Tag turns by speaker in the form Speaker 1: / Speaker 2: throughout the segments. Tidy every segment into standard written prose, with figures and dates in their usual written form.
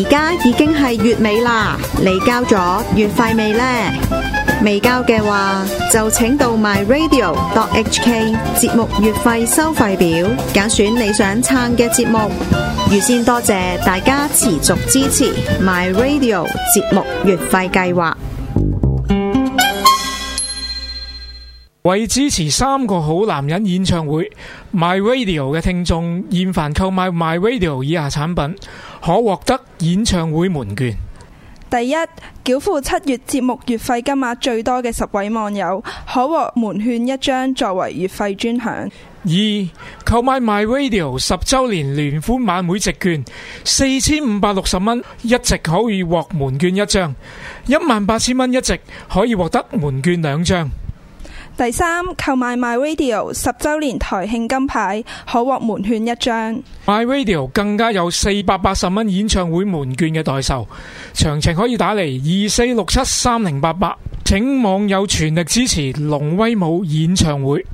Speaker 1: 家已經係月尾啦，你交咗月費未呢？未交嘅話，就請到 myradio.hk 節目月費收費表，揀選你想撐嘅節目。預先多謝大家持續支持 myradio 節目月費計劃。
Speaker 2: 為支持三個好男人演唱會 MyRadio 嘅聽眾，現凡購買 MyRadio 以下產品，可獲得演唱會門券。
Speaker 3: 第一，繳付7月節目月費金額最多嘅10位網友，可獲門券1張作為月費專享。
Speaker 2: 2. 購買 MyRadio 10周年聯歡晚會席券，4560蚊一席可以獲門券1張，18000蚊一席可以獲得門券2張。
Speaker 3: 第三，購買 MyRadio 10周年台慶金牌，可獲門券1張。
Speaker 2: MyRadio 更加有480蚊演唱會門券嘅代售，詳情可以打嚟24673088，請網友全力支持龍威武演唱會。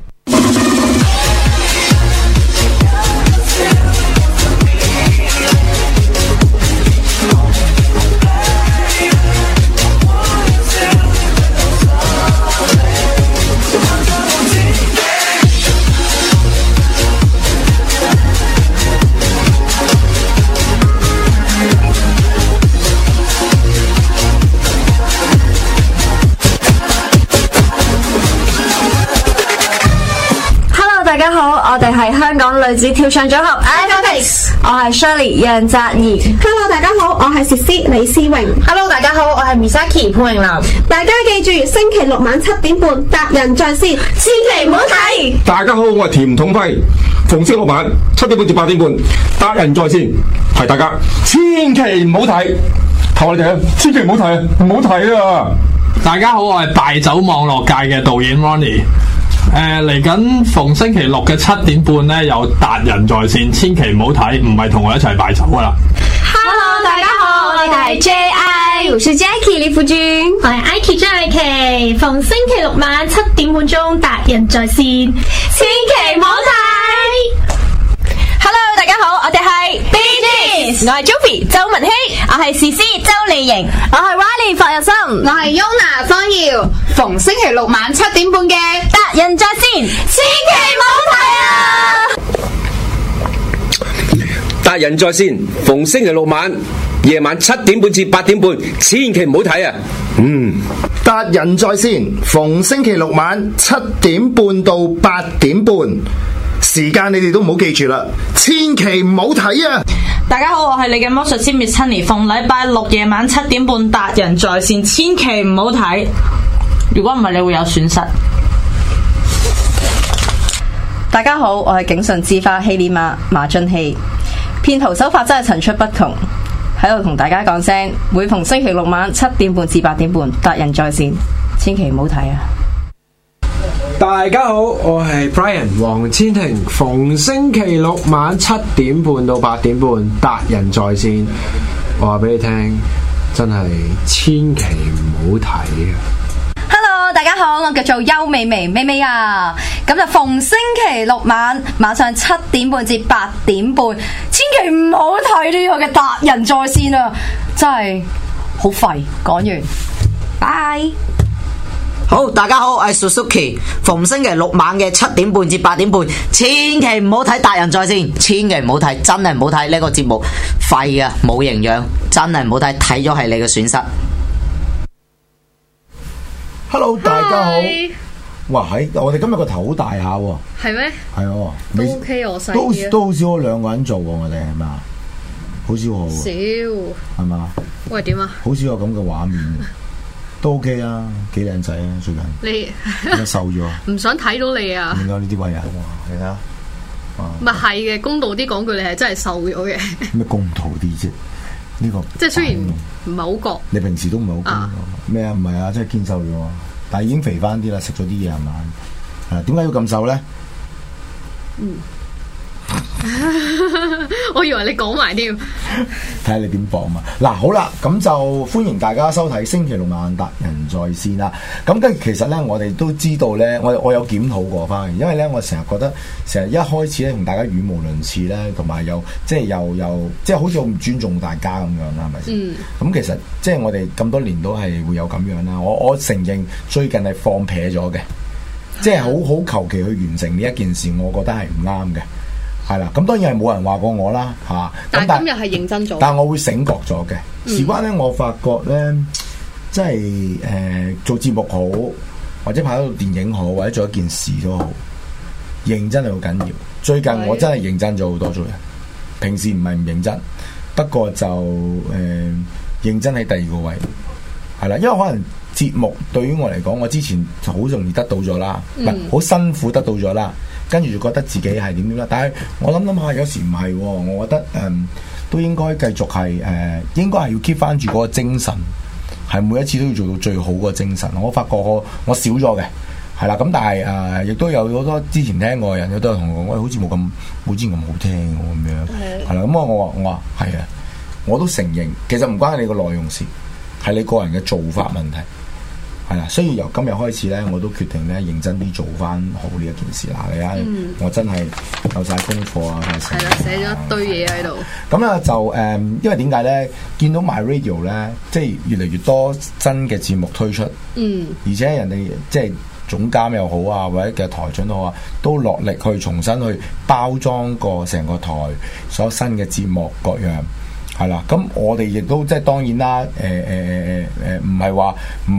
Speaker 4: 大家好，我哋係香港女子跳唱組合 Acrobatics， 我係 Shirley 楊澤怡。
Speaker 5: Hello， 大家好，我係 Cici 李思穎。
Speaker 6: Hello， 大家好，我係 Misaki 潘詠琳。
Speaker 5: 大家記住，星期六晚7點半達人在線，千祈唔好睇。
Speaker 7: 大家好，我係田統輝。逢星期六晚7點半至8點半達人在線，係大家千祈唔好睇，求你哋啊，千祈唔好睇啊，唔好睇啊！
Speaker 8: 大家好，我係敗走網絡界嘅導演 Ronnie。嚟緊逢星期六嘅7點半咧，有達人在線，千祈唔好睇，唔係同我一齊敗走噶啦。
Speaker 4: Hello， 大家好，我哋係 JI， 我是 Jackie 李富君，
Speaker 9: 我係 Ike 張麗琪。逢星期六晚7點半鐘達人在線，千祈唔好睇。
Speaker 4: Hello， 大家好，我哋係 BGS， 我係 Joey 周文希，我係 CC 周麗瑩，我係 Riley 霍日森，
Speaker 6: 我係 Yona 方耀。逢星期六晚7點半嘅
Speaker 4: 達人在線，千祈唔好睇啊！
Speaker 10: 達人在線，逢星期六晚夜晚7點半至8點半，千祈唔好睇啊！
Speaker 11: 達人在線，逢星期六晚7點半到8點半。時間你哋都唔好記住啦，千祈唔好睇啊！
Speaker 12: 大家好，我係你嘅魔術師 Miss Honey， 逢禮拜六夜晚7點半達人在線，千祈唔好睇，如果唔係你會有損失。
Speaker 13: 大家好，我係警訊之花希利馬馬俊熙，騙徒手法真係層出不窮，喺度同大家講聲，每逢星期六晚7點半至8點半達人在線，千祈唔好睇啊！
Speaker 14: 大家好，我係 Brian 黃千庭，逢星期六晚7點半到8點半達人在線，我話俾你聽，真係千祈唔好睇啊
Speaker 13: ！Hello， 大家好，我叫做邱美眉美美啊，咁就逢星期六晚上7點半至8點半，千祈唔好睇呢個嘅達人在線啊！真係好廢，講完，拜。
Speaker 15: 好，大家好，我係 Suzuki， 逢星期六晚嘅7點半至8點半，千祈唔好睇達人在線，千祈唔好睇，真係唔好睇，呢個節目廢啊，冇營養，真係唔好睇，睇咗係你嘅損失。
Speaker 16: Hello， 大家好。哇，我哋今日個頭好大下喎。
Speaker 17: 係咩？
Speaker 16: 係喎。
Speaker 17: 都 OK， 我細啲啊。
Speaker 16: 都好少我兩個人做喎，我哋係咪啊？好少我喎。
Speaker 17: 少。
Speaker 16: 係嘛？
Speaker 17: 喂，點啊？
Speaker 16: 好少有咁嘅畫面。都 OK 啊，幾靚仔啊，最近。
Speaker 17: 你
Speaker 16: 瘦咗。
Speaker 17: 唔想睇到你啊！
Speaker 16: 點解呢啲位啊？你睇下。
Speaker 17: 咪係嘅，公道啲講句，你係真係瘦咗嘅。
Speaker 16: 咩公道啲啫？呢個
Speaker 17: 即係雖然唔係好覺。
Speaker 16: 你平時都唔係好咩啊？唔係啊，真係堅瘦咗，但係已經肥翻啲啦，食咗啲嘢係嘛？係點解要咁瘦咧？
Speaker 17: 我以為你講埋添，
Speaker 16: 睇下你點講嘛。嗱，好啦，咁就歡迎大家收睇星期六晚達人在線啦。咁跟住其實咧，我哋都知道咧，我有檢討過翻，因為咧我成日覺得成日一開始咧同大家語無倫次咧，同埋又即係好似好唔尊重大家咁樣啦，係咪先？咁其實即係我哋咁多年都係會有咁樣啦。我承認最近係放撇咗嘅，即係好求其去完成呢一件事，我覺得係唔啱嘅。係啦，咁當然係冇人話過我啦嚇。
Speaker 17: 但係今日係認真做。
Speaker 16: 但係我會醒覺咗嘅。事關咧，我發覺咧，即係做節目好，或者拍一套電影好，或者做一件事都好，認真係好緊要。最近我真係認真咗好多做人，平時唔係唔認真，不過就認真喺第二個位。係啦，因為可能節目對於我嚟講，我之前就好容易得到咗啦，唔係好辛苦得到咗啦。跟住就覺得自己係點啦，但係我諗下，有時唔係，我覺得都應該繼續係應該係要 keep 翻住嗰個精神，係每一次都要做到最好個精神。我發覺我少咗嘅，係啦，咁但係亦都有好多之前聽過嘅人，都係同我講，好似冇之前咁好聽咁樣，係啦，咁我話係啊，我都承認，其實唔關你個內容事，係你個人嘅做法問題。係啦，所以由今日開始咧，我都決定咧認真啲做翻好呢一件事啦。你睇，我真係有晒功課啊，
Speaker 17: 係啦，寫咗一堆嘢喺度。
Speaker 16: 咁啊就因為點解咧？見到 My Radio 咧，即係越嚟越多新嘅節目推出，而且人哋即係總監又好啊，或者嘅台長都好啊，都落力去重新去包裝過成個台所有新嘅節目各樣。係啦，咁我哋亦都即係當然啦，唔係話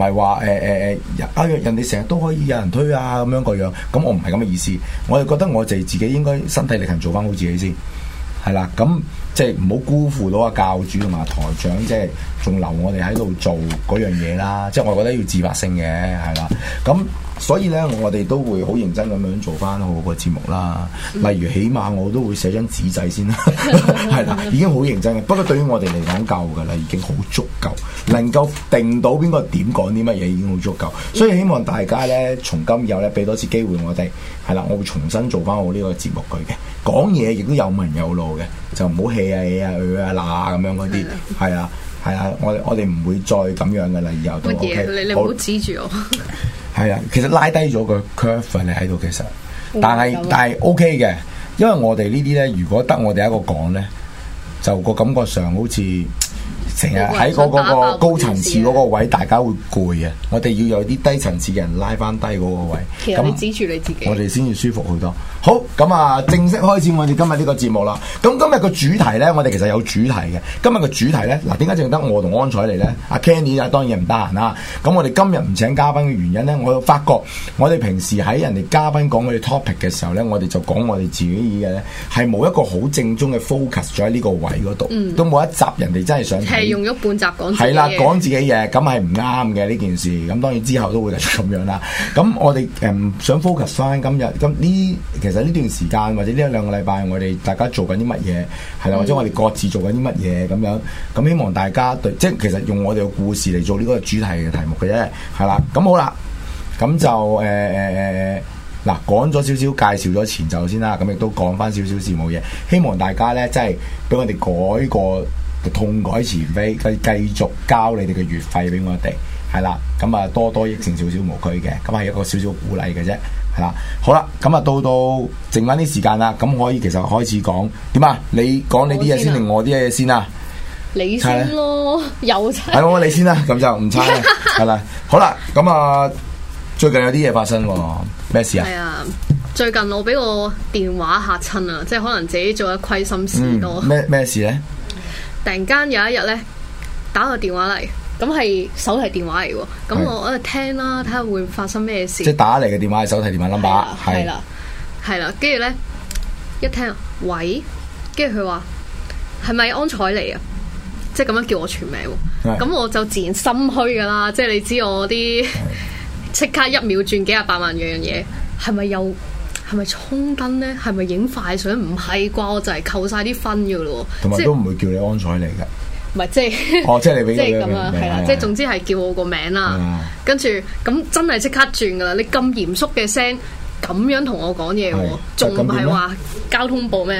Speaker 16: 人哋成日都可以有人推啊咁樣個樣，咁我唔係咁嘅意思，我哋覺得我哋自己應該身體力行做翻好自己先，係啦，咁即係唔好辜負到阿教主同埋台長，即係仲留我哋喺度做嗰樣嘢啦，即係我覺得要自發性嘅，係啦，咁。所以咧，我哋都會好認真咁樣做翻好個節目啦。例如，起碼我都會寫張紙仔先啦，係啦，已經好認真嘅。不過對於我哋嚟講夠㗎啦，已經好足夠，能夠定到邊個點講啲乜嘢已經好足夠。所以希望大家咧，從今以後咧，俾多次機會我哋，係啦，我會重新做翻好呢個節目佢嘅。講嘢亦都有文有路嘅，就唔好氣啊嗱咁樣嗰啲，係啊。係啊，我哋唔會再咁樣嘅啦，以後都 OK。
Speaker 17: 你唔好指住我。
Speaker 16: 係啊，其實拉低咗個 curve 你喺度，其實，但係 OK 嘅，因為我哋呢啲咧，如果得我哋一個講咧，就個感覺上好似成日喺嗰個高層次嗰個位，大家會攰啊！我哋要有啲低層次嘅人拉翻低嗰個位。
Speaker 17: 其實你指住你自己，
Speaker 16: 我哋先至舒服好多。好，咁啊，正式開始我哋今日呢個節目啦。咁今日個主題咧，我哋其實有主題嘅。今日個主題咧，嗱，點解淨得我同安采嚟咧？阿 Kenny 啊，當然唔得閒啦。咁我哋今日唔請嘉賓嘅原因咧，我發覺我哋平時喺人哋嘉賓講佢哋 topic 嘅時候咧，我哋就講我哋自己嘅咧，係冇一個好正宗嘅 focus 咗喺呢個位嗰度，都冇一集人哋真係想
Speaker 17: 係用咗半集講自己嘢。
Speaker 16: 係啦，講自己嘢，咁係唔啱嘅呢件事。咁當然之後都會繼續咁樣啦。咁我哋想 focus 翻今日咁呢，其實呢段時間或者呢一兩個禮拜，我哋大家做緊啲乜嘢係啦，或者我哋各自做緊啲乜嘢咁樣。咁希望大家對，即係其實用我哋嘅故事嚟做呢個主題嘅題目嘅啫，係啦。咁好啦，咁就嗱講咗少少介紹咗前奏先啦，咁亦都講翻少少事務嘢，希望大家咧真係俾我哋改過痛改前非，繼續交你哋嘅月費俾我哋，係啦，咁啊多多益善，少少無拘嘅，咁係一個少少鼓勵嘅啫，係啦，好啦，咁啊到剩翻啲時間啦，咁可以其實開始講點啊？你講你啲嘢先定我啲嘢先啊？
Speaker 17: 你先咯，有猜
Speaker 16: 係我你先啦，咁就唔猜啦，係啦，好啦，咁啊最近有啲嘢發生喎，咩事啊？
Speaker 17: 係啊，最近我俾個電話嚇親啊，即係可能自己做得虧心事多。
Speaker 16: 咩事咧？
Speaker 17: 突然間有一日咧，打個電話嚟，咁係手提電話嚟喎，咁我喺度聽啦，睇下會發生咩事。
Speaker 16: 即係打嚟嘅電話係手提電話 number，
Speaker 17: 係啦，係啦，跟住咧一聽，喂，跟住佢話係咪安采嚟啊？即係咁樣叫我全名喎，咁我就自然心虛噶啦，即係你知我啲即刻一秒轉幾廿百萬樣嘢，係咪衝燈咧？係咪影快相？唔係啩？我就係扣晒啲分噶咯，
Speaker 16: 同埋都唔會叫你安采嚟嘅。
Speaker 17: 唔係即係，
Speaker 16: 即係你俾即係
Speaker 17: 咁啊，係啦，即係總之係叫我個名啦。跟住咁真係即刻轉噶啦！你咁嚴肅嘅聲咁樣同我講嘢喎，仲唔係話交通部咩？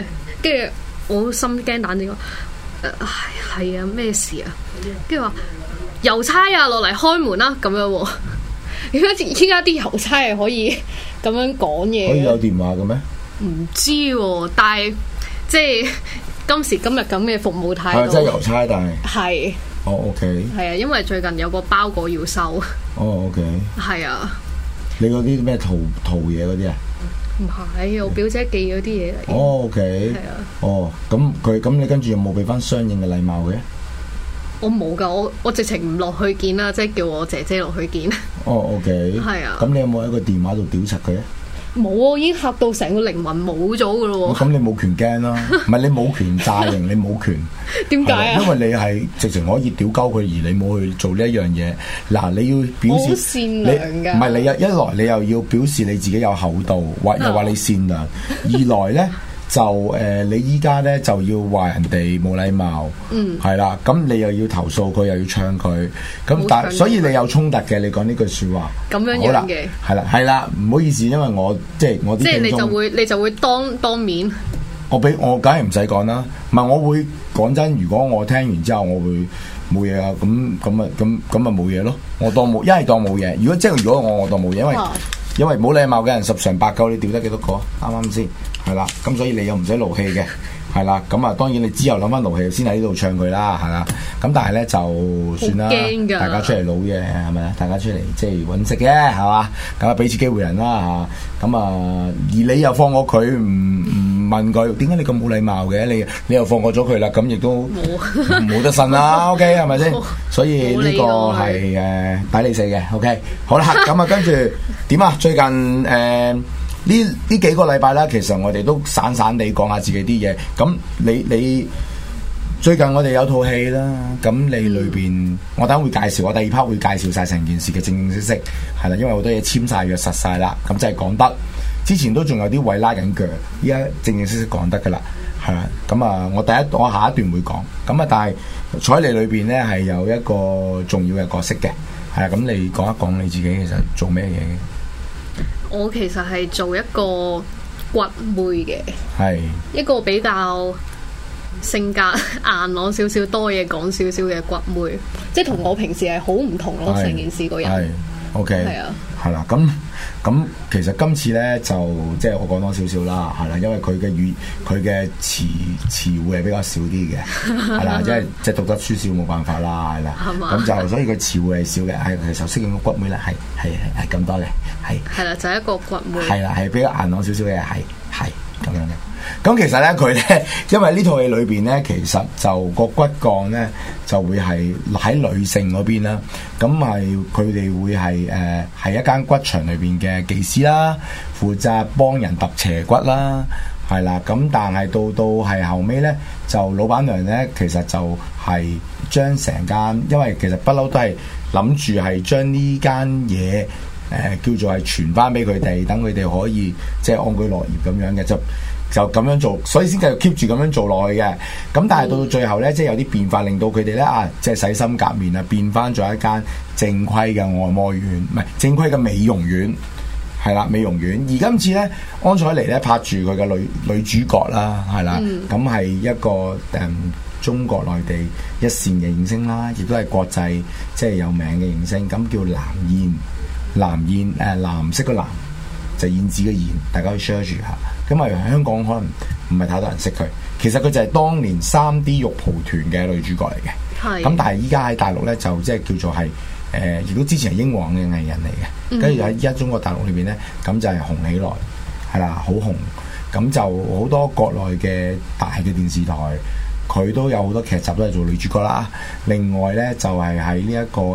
Speaker 17: 跟住我心驚膽戰講係啊咩事啊？跟住話郵差啊落嚟開門啦咁樣喎。依家啲郵差係可以咁樣講嘢，
Speaker 16: 可以有電話嘅咩？
Speaker 17: 唔知喎，但係即係今時今日咁嘅服務態度，
Speaker 16: 即係郵差，但係
Speaker 17: 係。
Speaker 16: OK。
Speaker 17: 係啊，因為最近有個包裹要收。
Speaker 16: OK。
Speaker 17: 係啊。
Speaker 16: 你嗰啲咩淘嘢嗰啲啊？
Speaker 17: 唔係，我表姐寄嗰啲嘢嚟。
Speaker 16: OK。係啊。咁你跟住有冇俾翻相應嘅禮貌嘅？
Speaker 17: 我冇㗎，我直情唔落去見啦，即係叫我姐姐落去見。
Speaker 16: OK。係啊。咁你有冇喺個電話度屌柒佢啊？
Speaker 17: 冇，已經嚇到成個靈魂冇咗㗎咯喎。
Speaker 16: 咁你冇權驚啦，唔係你冇權詐型，你冇權。
Speaker 17: 點解啊？
Speaker 16: 因為你係直情可以屌鳩佢，而你冇去做呢一樣嘢。嗱，你要表示
Speaker 17: 好善良㗎。
Speaker 16: 唔係你一來你又要表示你自己有厚道，又話你善良；二來咧。就你依家咧就要話人哋冇禮貌，係啦，咁你又要投訴佢，又要唱佢，咁所以你有衝突嘅，你講呢句説話，
Speaker 17: 咁樣樣嘅，
Speaker 16: 係啦，唔好意思，因為我即係我啲聽眾，
Speaker 17: 你就會當面，
Speaker 16: 我梗係唔使講啦，唔係我會講真，如果我聽完之後我會冇嘢啊，咁咪冇嘢咯，我當冇，一係當冇嘢，如果我當冇嘢，因為冇禮貌嘅人十常八九，你屌得幾多個？啱啱先？係啦，咁所以你又唔使勞氣嘅，係啦，咁啊當然你之後諗翻勞氣先喺呢度唱佢啦，係啦，咁但係咧就算啦，大家出嚟撈嘅係咪啊？大家出嚟即係揾食嘅係嘛？咁啊俾次機會人啦嚇，咁啊而你又放過佢唔問佢點解你咁冇禮貌嘅？你又放過咗佢啦，咁亦都冇得呻啦，OK 係咪先？所以呢個係抵你死嘅 ，OK 好啦，咁啊跟住點啊？最近呢幾個禮拜啦，其實我哋都散散地講下自己啲嘢。咁你最近我哋有套戲啦，咁你裏邊我等會介紹，我第二 part 會介紹晒成件事嘅正式係啦，因為好多嘢簽晒約實晒啦，咁即係講得。之前都仲有啲位拉緊腳，依家正式講得噶啦，係啦。咁啊，我下一段會講。咁啊，但係彩莉裏邊咧係有一個重要嘅角色嘅，係啦。咁你講一講你自己其實做咩嘢嘅？
Speaker 17: 我其實係做一個骨妹嘅，係一個比較性格硬朗少少、多嘢講少少嘅骨妹，即係同我平時係好唔同咯，成件事個人。係 OK，係啊，係啦。咁其實今次咧就即係我講多少少啦，係啦，因為佢嘅詞彙係比較少啲嘅，係啦，即係讀得書少冇辦法啦，係啦，咁就所以佢詞彙係少嘅，係其實適應個骨妹咧係咁多嘅，係啦，就係一個骨妹，係啦，係比較硬朗少少嘅，係咁樣嘅。咁其實咧佢咧，因為呢套戲裏邊咧，其實就個骨幹咧就會係喺女性嗰邊啦。咁係佢哋會係一間骨場裏邊嘅技師啦，負責幫人揼斜骨啦，係啦。咁但係到係後尾咧，就老闆娘咧其實就係將成間，因為其實不嬲都係諗住係將呢間嘢叫做係傳翻俾佢哋，等佢哋可以即係安居樂業咁樣嘅就咁樣做，所以先繼續 keep 住咁樣做落去嘅。咁但係到最後咧，即係有啲變化，令到佢哋咧即係洗心革面啊，變翻咗一間正規嘅按摩院，唔係正規嘅美容院，係啦，美容院。而今次咧，安采妮咧拍住佢嘅女主角啦，係啦，咁係一個中國內地一線嘅影星啦，亦都係國際即係有名嘅影星，咁叫藍燕，藍色個藍就燕子嘅燕，大家可以 search 住下。咁啊，香港可能唔係太多人識佢，其實佢就係當年3D 肉蒲團嘅女主角嚟嘅。係。咁但係依家喺大陸咧，就即係叫做係亦都之前係英皇嘅藝人嚟嘅。跟住喺依家中國大陸裏邊咧，咁就係紅起來，係啦，好紅。咁就好多國內嘅大嘅電視台，佢都有好多劇集都係做女主角啦。另外咧，就係喺呢一個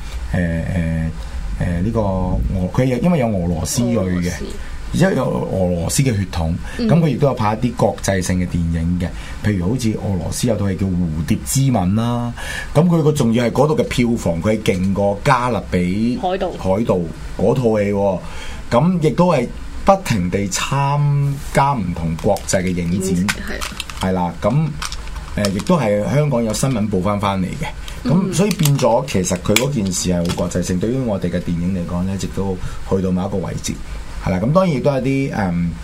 Speaker 17: 呢個佢因為有俄羅斯裔嘅。而且有俄羅斯嘅血統，咁佢亦都有拍一啲國際性嘅電影嘅，譬如好似俄羅斯有套戲叫《蝴蝶之吻》啦，咁佢個仲要係嗰度嘅票房，佢係勁過加勒比海盜嗰套戲喎，咁亦都係不停地參加唔同國際嘅影展，係啦，咁亦都係香港有新聞報翻嚟嘅，咁所以變咗其實佢嗰件事係好國際性，對於我哋嘅電影嚟講咧，直到去到某一個位置。係啦，咁當然亦都有啲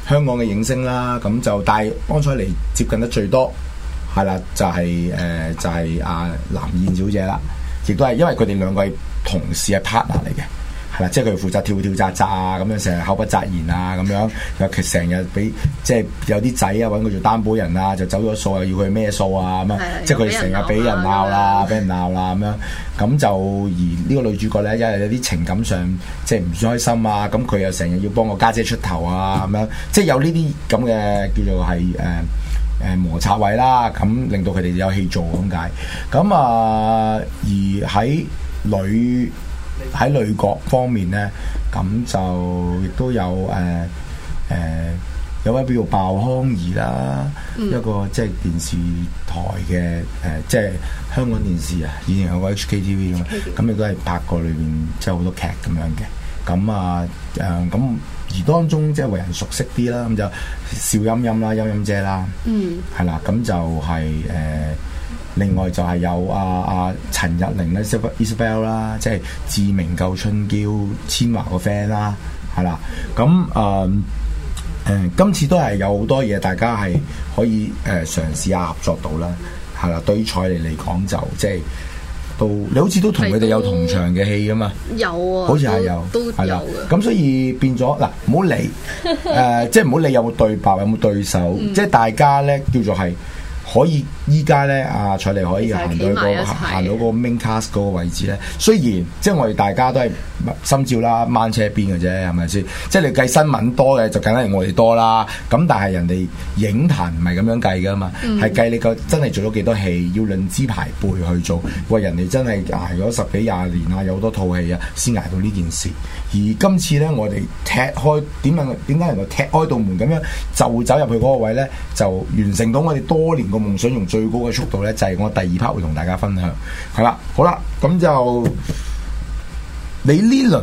Speaker 16: 香港嘅影星啦，咁就但係安采妮接近得最多，係啦，就係阿藍燕小姐啦，亦都係因為佢哋兩個係同事係 partner 嚟嘅。係啦，即係佢負責跳跳扎扎啊，咁樣成日口不擇言啊，咁樣又成日俾即係有啲仔啊揾佢做擔保人啊，就走咗數又要佢孭數啊咁樣，即係佢成日俾人鬧啦，俾人鬧啦咁樣，咁就而呢個女主角咧，因為有啲情感上即係唔開心啊，咁佢又成日要幫個家姐出頭啊咁樣，即係有呢啲咁嘅叫做係摩擦位啦，咁令到佢哋有戲做咁解，咁而喺女角方面咧，咁就亦都有有位叫做鮑康儀啦，一個即係電視台嘅即係香港電視啊，以前有個 HKTV 咁亦都係拍過裏邊即係好多劇咁樣嘅，咁而當中即係為人熟悉啲啦，咁就邵音音啦，音音姐啦，係啦，咁就係另外就係有陳日玲咧 Isabel 啦，即係志明救春嬌千嬅個 friend 啦，係啦，咁今次都係有好多嘢，大家係可以嘗試下合作到啦，係啦。對於采妮嚟講就即係你好似都同佢哋有同場嘅戲噶嘛？有啊，好似係有，都有嘅。咁所以變咗嗱，唔好理即係唔好理有冇對白，有冇對手，即係大家咧叫做係。可以依家咧，采妮可以行到個 main cast 嗰個位置咧。雖然即係我哋大家都係心照啦，掹車邊嘅啫，係咪先？即係你計新聞多嘅就梗係我哋多啦。咁但係人哋影壇唔係咁樣計噶嘛，係計你個真係做咗幾多戲，要論資排輩去做。喂，人哋真係捱咗10幾20年啊，有好多套戲啊，先捱到呢件事。而今次咧，我哋踢開點解能夠踢開道門咁樣就走入去嗰個位咧，就完成到我哋多年個夢想，用最高嘅速度咧，就係我第2 part 會同大家分享。係啦，好啦，咁就你呢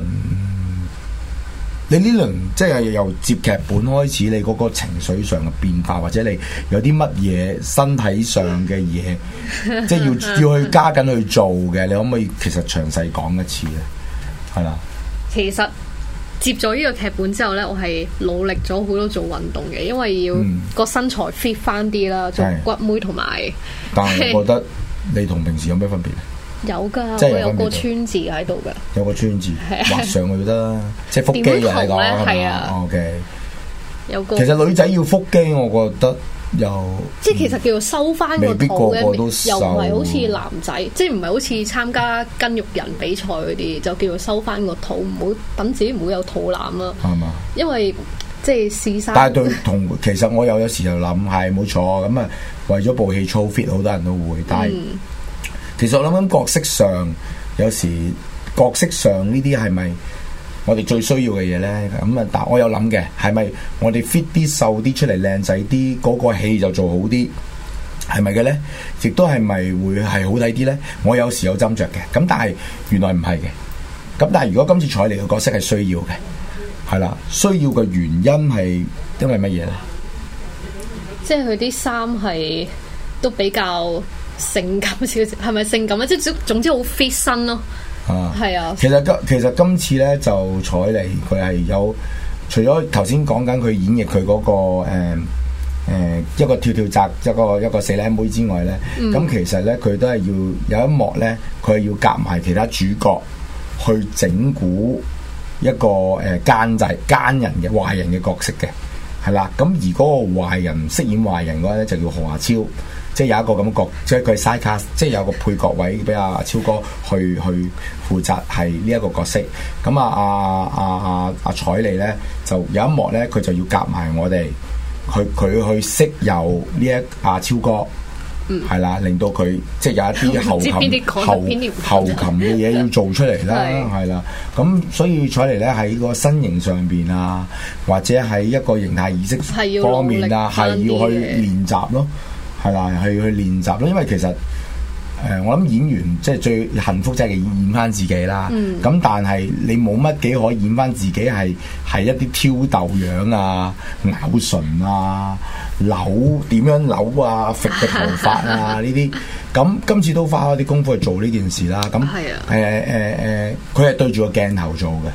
Speaker 16: 輪即係由接劇本開始，你嗰個情緒上嘅變化，或者你有啲乜嘢身體上嘅嘢，即係要去加緊去做嘅，你可唔可以其實詳細講一次咧？係啦。
Speaker 17: 其實接咗呢個劇本之後呢，我係努力咗好多做運動嘅，因為要個身材 fit 翻啲啦，做骨妹同埋。
Speaker 16: 但係我覺得你同平時有咩分別？
Speaker 17: 有㗎，我有個川字喺度㗎。有個川字
Speaker 16: 畫上去得啦，即係腹肌嚟講係嘛？OK。有個其實女仔要腹肌，我覺得。
Speaker 17: 即係其實叫做收翻個肚咧，又唔係好似男仔，即係唔係好似參加筋肉人比賽嗰啲，就叫做收翻個肚，唔好等自己唔好有肚腩啦。係嘛？因為即係試衫。但係其實我有時就諗係冇錯，咁啊為咗部戲操 fit， 好多人都會。但係其實我諗緊角色上，有時角色上呢啲係咪？我哋最需要嘅嘢呢，咁啊，但我有諗嘅，係咪我哋 fit 啲、瘦啲出嚟靚仔啲，嗰個戲就做好啲，係咪嘅呢？亦都係咪會係好睇啲呢？我有時有斟酌嘅，咁但係原來唔係嘅。咁但係如果今次采妮嘅角色係需要嘅，係啦，需要嘅原因係因為乜嘢呢？ 即係佢啲衫係都比較性感少少，係咪性感啊？即係總之好 fit 身咯。係啊，其
Speaker 16: 實今次咧就采妮佢係有除咗頭先講緊佢演繹佢嗰個一個跳跳扎一個死靚妹之外咧，咁其實咧佢都係要有一幕咧，佢係要夾埋其他主角去整蠱一個奸人嘅壞人嘅角色嘅，係啦。咁而嗰個壞人飾演壞人嗰個咧就叫何華超。即係有一個咁嘅角，即係佢係 side cast， 即係有個配角位俾阿超哥去負責係呢一個角色。咁阿采妮咧就有一幕咧，佢就要夾埋我哋，佢去識遊呢阿超哥，係啦，令到佢即係有一啲後琴嘅嘢要做出嚟啦，係啦。咁所以采妮咧喺個身形上邊啊，或者喺一個形態意識方面啊，係要去練習咯。係啦，去練習咯，因為其實我諗演員即係最幸福，即係演翻自己啦。咁但係你冇乜幾可演翻自己係一啲挑逗樣啊、咬唇啊、點樣扭啊、揈嘅頭髮啊呢啲。咁今次都花咗啲功夫去做呢件事啦。咁佢係對住個鏡頭做嘅。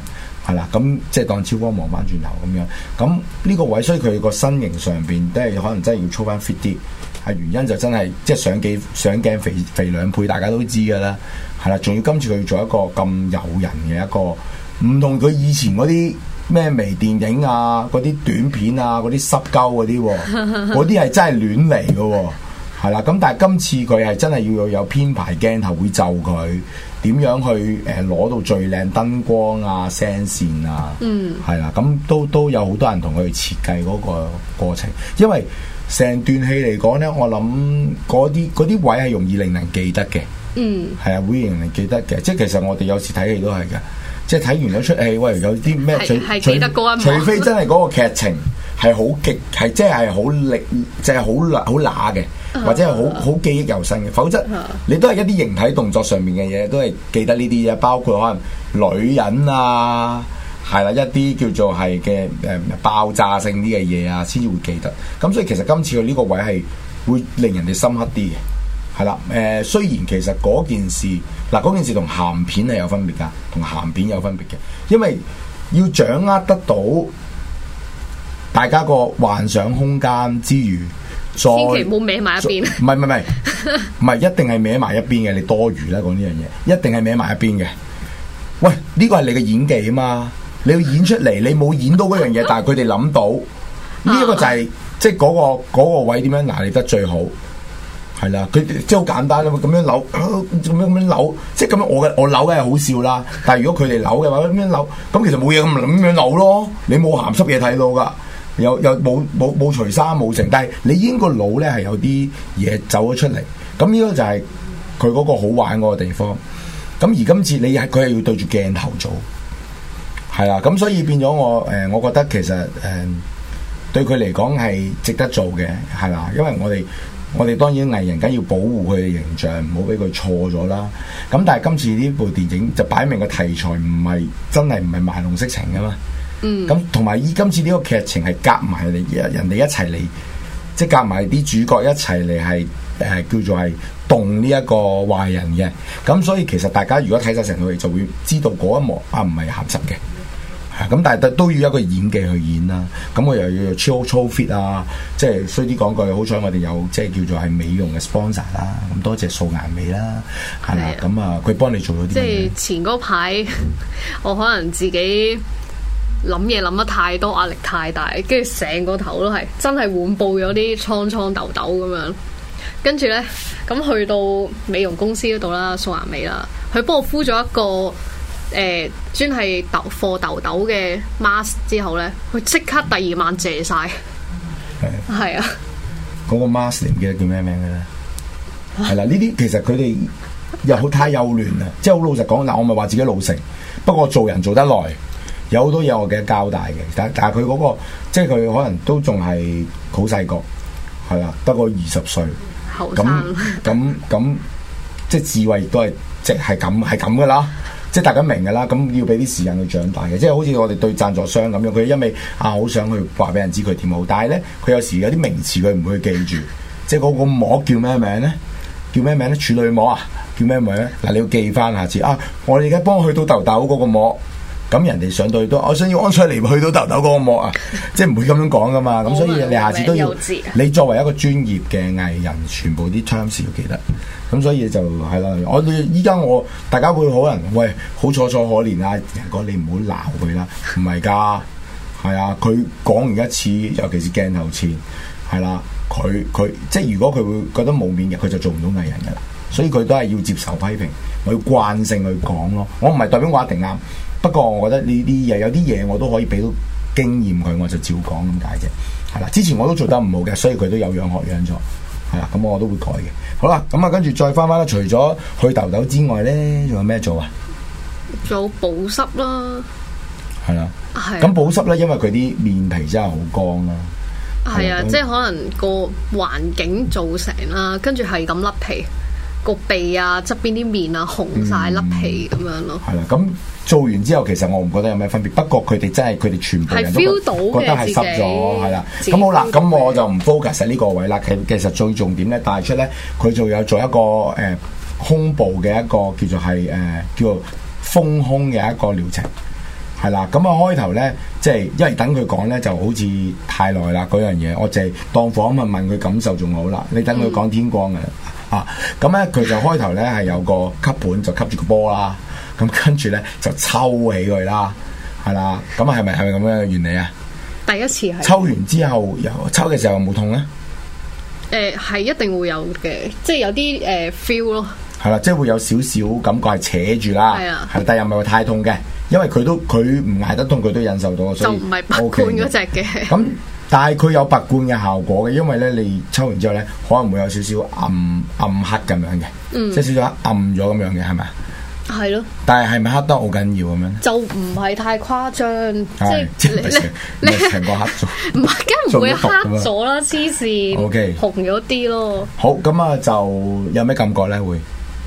Speaker 16: 係啦，咁即係當超光望翻轉頭咁樣，咁呢個位，所以佢個身形上邊都係可能真係要操翻 fit 啲，係原因就真係即係上鏡肥兩倍，大家都知㗎啦，係啦，仲要今次佢要做一個咁誘人嘅一個，唔同佢以前嗰啲咩微電影啊、嗰啲短片啊、嗰啲濕鳩嗰啲，嗰啲係真係亂嚟嘅喎，係啦，咁但係今次佢係真係要有編排鏡頭會就佢。點樣去攞到最靚燈光啊、聲線啊，係啦，咁都有好多人同佢設計嗰個過程，因為成段戲嚟講呢，我諗嗰啲位係容易令人記得嘅，係啊，會令人記得嘅，即係其實我哋有時睇戲都係嘅，即係睇完咗出戲，喂，有啲咩
Speaker 17: 係記得嗰一幕，
Speaker 16: 除非真係嗰個劇情係好極，係即係好力，即係好乸嘅。或者係好記憶猶新嘅，否則你都係一啲形體動作上面嘅嘢，都係記得呢啲嘢，包括可能女人啊，係啦，一啲叫做係嘅爆炸性啲嘅嘢啊，先至會記得。咁所以其實今次佢呢個位係會令人哋深刻啲嘅，係啦。雖然其實嗰件事同鹹片係有分別㗎，同鹹片有分別嘅，因為要掌握得到大家個幻想空間之餘。千
Speaker 17: 祈唔好歪埋一邊。唔係，一定係歪埋一邊嘅。你多餘啦，講呢樣嘢，一定係歪埋一邊嘅。喂，呢個係你嘅演技啊嘛，你要演出嚟，你冇演到嗰樣嘢，但係佢哋諗到呢一個就係即係嗰個位點樣拿捏得最好，係啦。佢即係好簡單啦，咁樣扭，咁樣扭，即係咁樣我扭嘅係好笑啦。但係如果佢哋扭嘅話，咁樣扭，咁其實冇嘢咁樣扭咯。你冇鹹濕嘢睇到㗎。有冇除衫冇剩，但係你已經個腦咧係有啲嘢走咗出嚟，咁呢個就係佢嗰個好玩嗰個地方。咁而今次佢係要對住鏡頭做，係啦，咁所以變咗我覺得其實對佢嚟講係值得做嘅，係啦，因為我哋當然藝人梗要保護佢嘅形象，唔好俾佢錯咗啦。咁但係今次呢部電影就擺明個題材唔係賣弄色情噶嘛。咁同埋今次呢個劇情係夾埋人哋一齊嚟，即係夾埋啲主角一齊嚟係叫做係動呢一個壞人嘅。咁所以其實大家如果睇晒成套戲就會知道嗰一幕唔係鹹濕嘅，咁但係都要一個演技去演啦。咁我又要超 fit 啊，即係衰啲講句，好彩我哋有即係叫做係美容嘅 sponsor 啦。咁多謝素顏美啦，係啦。咁啊，佢幫你做咗啲。即係前嗰排我可能自己。諗嘢諗得太多，壓力太大，跟住成個頭都係真係滿布咗啲瘡瘡痘痘咁樣。跟住呢，咁去到美容公司嗰度啦，素顏美啦，佢幫我敷咗一個專係貨痘痘嘅 mask 之後呢，佢即刻第二晚謝晒。係啊，
Speaker 16: 嗰個 mask 你唔記得叫咩名嘅咧？係啦，呢啲其實佢哋又好太幼嫩啦，即係好老實講嗱，我咪話自己老成，不過做人做得耐。有好多嘢我記得交代嘅，但係佢嗰個即係佢可能都仲係好細個，係啦，得個20歲，咁即係智慧都係即係咁噶啦，即係大家明噶啦，咁要俾啲時間去長大嘅，即係好似我哋對贊助商咁樣，佢因為好想去話俾人知佢點好，但係咧佢有時有啲名詞佢唔會記住，即係嗰個膜叫咩名咧？叫咩名咧？處女膜啊？叫咩名咧？嗱，你要記翻下次我哋而家幫我去到痘痘嗰個膜。咁人哋上到去都，我想要安采妮去到痘痘嗰個膜啊，即係唔會咁樣講噶嘛。咁所以你下次都要，你作為一個專業嘅藝人，全部啲 terms 要記得。咁所以就係啦。我依家大家會可能喂好楚楚可憐啊，人講你唔好鬧佢啦，唔係㗎，係啊，佢講完一次，尤其是鏡頭前，係啦，佢即係如果佢會覺得冇面嘅，佢就做唔到藝人㗎啦。所以佢都係要接受批評，我要慣性去講咯。我唔係代表我一定啱。不過我覺得呢啲嘢有啲嘢我都可以俾到經驗佢，我就照講咁解啫。係啦，之前我都做得唔好嘅，所以佢都有樣學樣咗。係啦，咁我都會改嘅。好啦，咁啊跟住再翻啦，除咗去痘痘之外咧，仲有咩做啊？
Speaker 17: 做保濕啦。
Speaker 16: 係啦。係。咁保濕咧，因為佢啲面皮真係好乾啦。
Speaker 17: 係啊，即係可能個環境造成啦，跟住係咁甩皮，個鼻啊側邊啲面啊紅晒甩皮咁樣咯。係啦，
Speaker 16: 咁。做完之後，其實我唔覺得有咩分別。不過佢哋真係佢哋全部人都覺得係濕咗，係啦。咁好啦，咁我就唔 focus 喺呢個位啦。其實最重點咧帶出咧，佢就有做一個胸部嘅一個叫做係叫做豐胸嘅一個療程，係係啦，咁啊開頭咧，即係因為等佢講咧，就好似太耐啦嗰樣嘢，我淨係當訪問佢感受仲好啦。你等佢講天光嘅咁咧佢就開頭咧係有個吸盤就吸住個波啦，咁跟住咧就抽起佢啦，係啦，咁係咪咁樣嘅原理啊？
Speaker 17: 第一次係
Speaker 16: 抽完之後，抽嘅時候有冇痛咧？
Speaker 17: 係一定會有嘅，即係有啲feel 咯。係
Speaker 16: 啦，即係會有少少感覺係扯住啦，係啦，但係又唔係話太痛嘅，因為佢唔捱得痛，佢都忍受到，所以
Speaker 17: 就唔係拔罐嗰隻嘅。
Speaker 16: 咁但係佢有拔罐嘅效果嘅，因為咧你抽完之後咧，可能會有少少暗黑咁樣嘅，即係少少暗咗咁樣嘅，係咪？係咯。但係咪黑得好緊要咁樣？就唔係太誇張，即係你成個黑咗，唔係，梗唔會黑咗啦，黐線。OK，紅咗啲咯。好，咁啊，就有咩感覺咧？會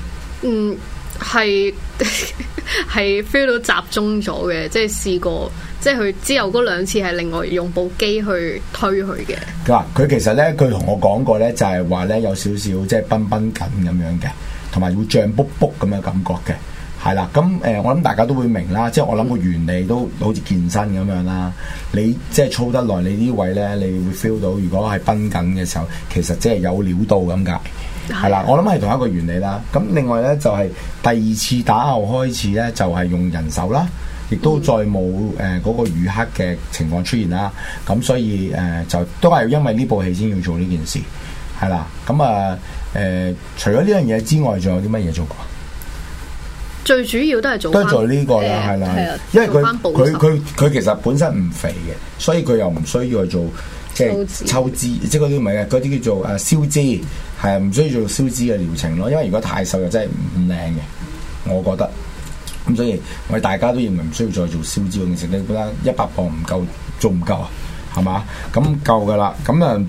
Speaker 16: 係 feel 到集中咗嘅，即係試過，即係佢之後嗰兩次係另外用部機去推佢嘅。嗱，佢其實咧，佢同我講過咧，就係話咧有少少即係繃繃緊咁樣嘅，同埋會脹卜卜咁嘅感覺嘅，係啦。咁我諗大家都會明啦，即係我諗個原理都好似健身咁樣啦。你即係操得耐，你呢位咧，你會 feel 到，如果係繃緊嘅時候，其實即係有料到咁解。係啦，我諗係同一個原理啦。咁另外咧就係第二次打後開始咧，就係用人手啦，亦都再冇嗰個淤黑嘅情況出現啦。咁所以就都係因為呢部戲先要做呢件事，係啦。咁啊除咗呢樣嘢之外，仲有啲乜嘢做過？最主要都係做呢個啦，係啦，因為佢其實本身唔肥嘅，所以佢又唔需要去做即係抽脂，即係嗰啲唔係嘅，嗰啲叫做消脂，係唔需要做消脂嘅療程咯。因為如果太瘦又真係唔靚嘅，我覺得。咁所以我哋大家都認為唔需要再做消脂嘅療程。你覺得100磅唔夠，做唔夠啊？係嘛？咁夠噶啦。咁啊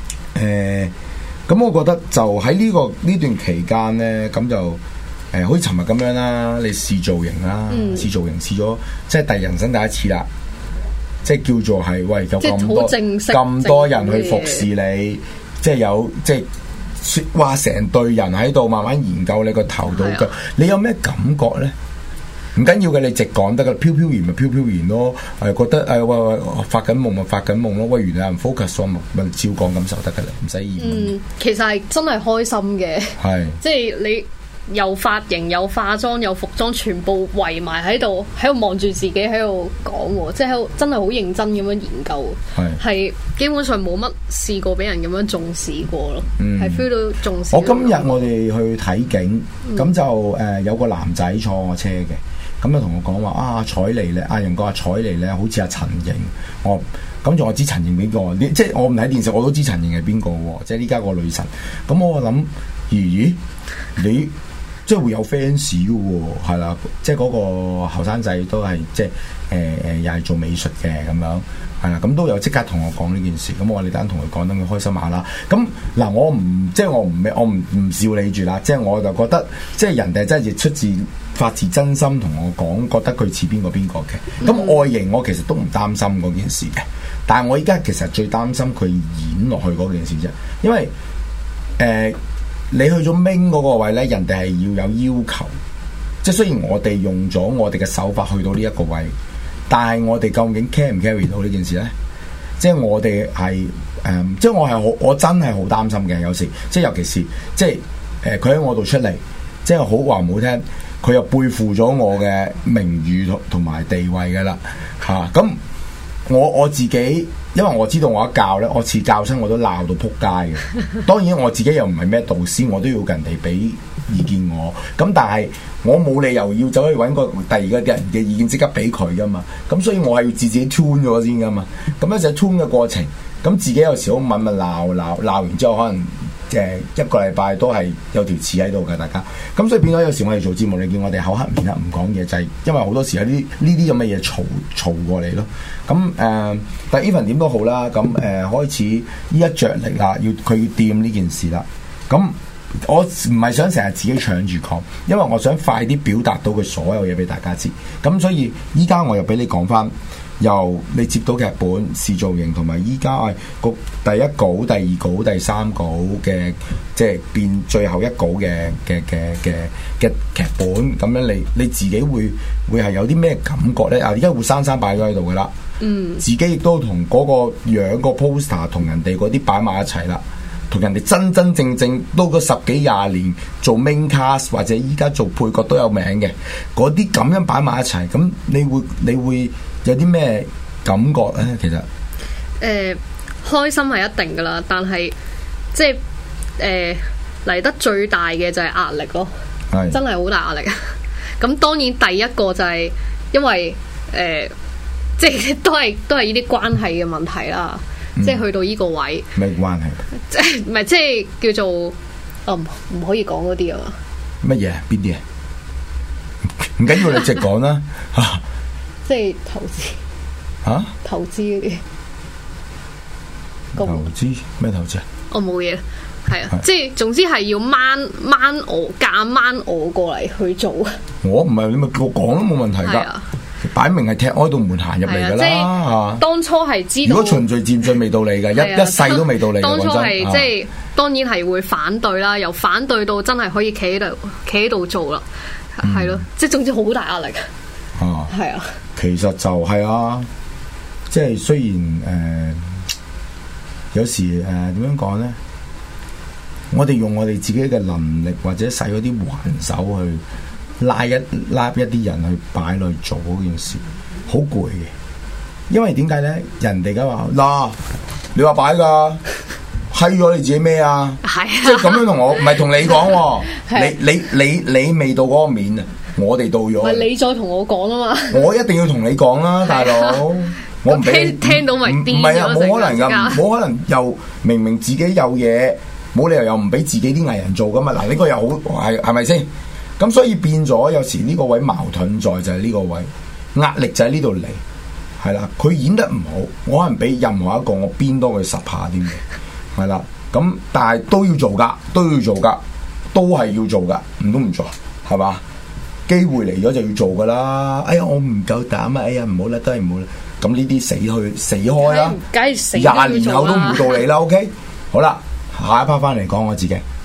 Speaker 16: 咁我覺得就喺呢段期間咧，咁就好似尋日咁樣啦，你試造型啦，試造型試咗，即係人生第一次啦。即係叫做係喂，有咁多人去服侍你，即係有即係話成隊人喺度慢慢研究你個頭到腳，你有咩感覺咧？唔緊要嘅，你直講得噶，飄飄然咪飄飄然咯。覺得喂發緊夢咪發緊夢咯。喂，原來有人 focus 咪照講感受得噶啦，唔使意。其實係真係開心嘅，係即係你。有髮型、有化妝、有服裝，全部圍埋喺度望住自己喺度講，即係喺度真係好認真咁樣研究，係基本上冇乜試過俾人咁樣重視過咯，係 feel 到重視。我今日我哋去睇景，咁就有個男仔坐我車嘅，咁就同我講話彩妮咧，人講話彩妮咧好似阿陳瑩，咁仲我知陳瑩邊個？即係我唔睇電視，我都知陳瑩係邊個喎，即係呢家個女神。咁我諗，咦你？即係會有 fans 嘅喎，係啦，即係嗰個後生仔都係即係又係做美術嘅咁樣，係啦，咁都有即刻同我講呢件事，咁我哋等同佢講，等佢開心下啦。咁嗱，我唔笑你住啦，即係我就覺得，即係人哋真係出自發自真心同我講，覺得佢似邊個嘅。咁外形我其實都唔擔心嗰件事嘅，但係我依家其實最擔心佢演落去嗰件事啫，因為你去咗明嗰個位咧，人哋係要有要求，即係雖然我哋用咗我哋嘅手法去到呢一個位，但係我哋究竟 carry 唔 carry 到呢件事咧？即係我哋係即係我真係好擔心嘅，有時即係尤其是即係佢喺我度出嚟，即係好話唔好聽，佢又背負咗我嘅名譽同埋地位噶啦嚇。咁我自己。因為我知道我一教咧，我次教親我都鬧到撲街嘅。當然我自己又唔係咩導師，我都要人哋俾意見我。咁但係我冇理由要走去揾個第二個人嘅意見即刻俾佢噶嘛。咁所以我係要自己 tune 咗先噶嘛。咁一隻 tune 嘅過程，咁自己有時好敏咪鬧完之後，可能一個禮拜都係有條刺喺度嘅大家。咁所以變咗有時我哋做節目，你見我哋口黑面黑唔講嘢，就係因為好多時有呢啲咁嘅嘢嘈過嚟咯。咁但係 even 點都好啦，咁開始依一着力啦，佢要掂呢件事啦。咁我唔係想成日自己搶住講，因為我想快啲表達到佢所有嘢俾大家知。咁所以依家我又俾你講翻由你接到劇本試造型，同埋依家個第一稿、第二稿、第三稿嘅，即係變最後一稿嘅劇本，咁樣你自己會係有啲咩感覺咧？而家活生生擺咗喺度噶啦，自己亦都同嗰個樣個 poster 同人哋嗰啲擺埋一齊啦。同人哋真真正正都個10幾20年做 main cast 或者依家做配角都有名嘅嗰啲咁樣擺埋一齊，咁你會有啲咩感覺咧？其實
Speaker 17: 開心係一定噶啦，但係即係嚟得最大嘅就係壓力咯，真係好大壓力。咁當然第一個就係因為即係都係呢啲關係嘅問題啦。即係去到呢個位，
Speaker 16: 咩關係？
Speaker 17: 即係唔係即係叫做唔可以講嗰啲啊嘛？
Speaker 16: 乜嘢？邊啲啊？唔緊要，你直講啦。
Speaker 17: 即係投資嚇？投資嗰啲
Speaker 16: 投資咩投資啊？
Speaker 17: 我冇嘢，係啊，即係總之係要掹我夾掹我過嚟去做。
Speaker 16: 我唔係你咪叫我講都冇問題㗎。擺明係踢開道門行入嚟噶啦，
Speaker 17: 當初係知道，
Speaker 16: 如果循序漸進未到你嘅，一世都未到你嘅。
Speaker 17: 當初係即係當然係會反對啦，由反對到真係可以企喺度做啦，係咯，即係總之好大壓力。係啊，
Speaker 16: 其實就係啊，即係雖然有時點樣講咧，我哋用我哋自己嘅能力或者使嗰啲還手去。拉一啲人去擺落去做嗰件事，好攰嘅。因為點解咧？人哋梗話嗱，你話擺㗎，閪咗你自己咩啊？係啊，即係咁樣同我，唔係同你講喎。你未到嗰個面啊，我哋到咗。
Speaker 17: 係你再同我講啊嘛。
Speaker 16: 我一定要同你講啦，大佬。我唔俾
Speaker 17: 聽到咪癲咗？
Speaker 16: 唔係啊，冇可能㗎，冇可能又明明自己有嘢，冇理由又唔俾自己啲藝人做㗎嘛。嗱，呢個又好係咪先？咁所以變咗有時呢個位矛盾在就係呢個位壓力就喺呢度嚟，係啦。佢演得唔好，我可能俾任何一個我鞭多佢10下添嘅，係啦。咁但係都要做㗎，都係要做㗎，唔通唔做係嘛？機會嚟咗就要做㗎啦。哎呀，我唔夠膽啊！哎呀，唔好啦，都係唔好啦。咁呢啲死開啦，
Speaker 17: 梗係死
Speaker 16: 20年後都唔到你啦。OK， 好啦，下一 part 翻嚟講我自己。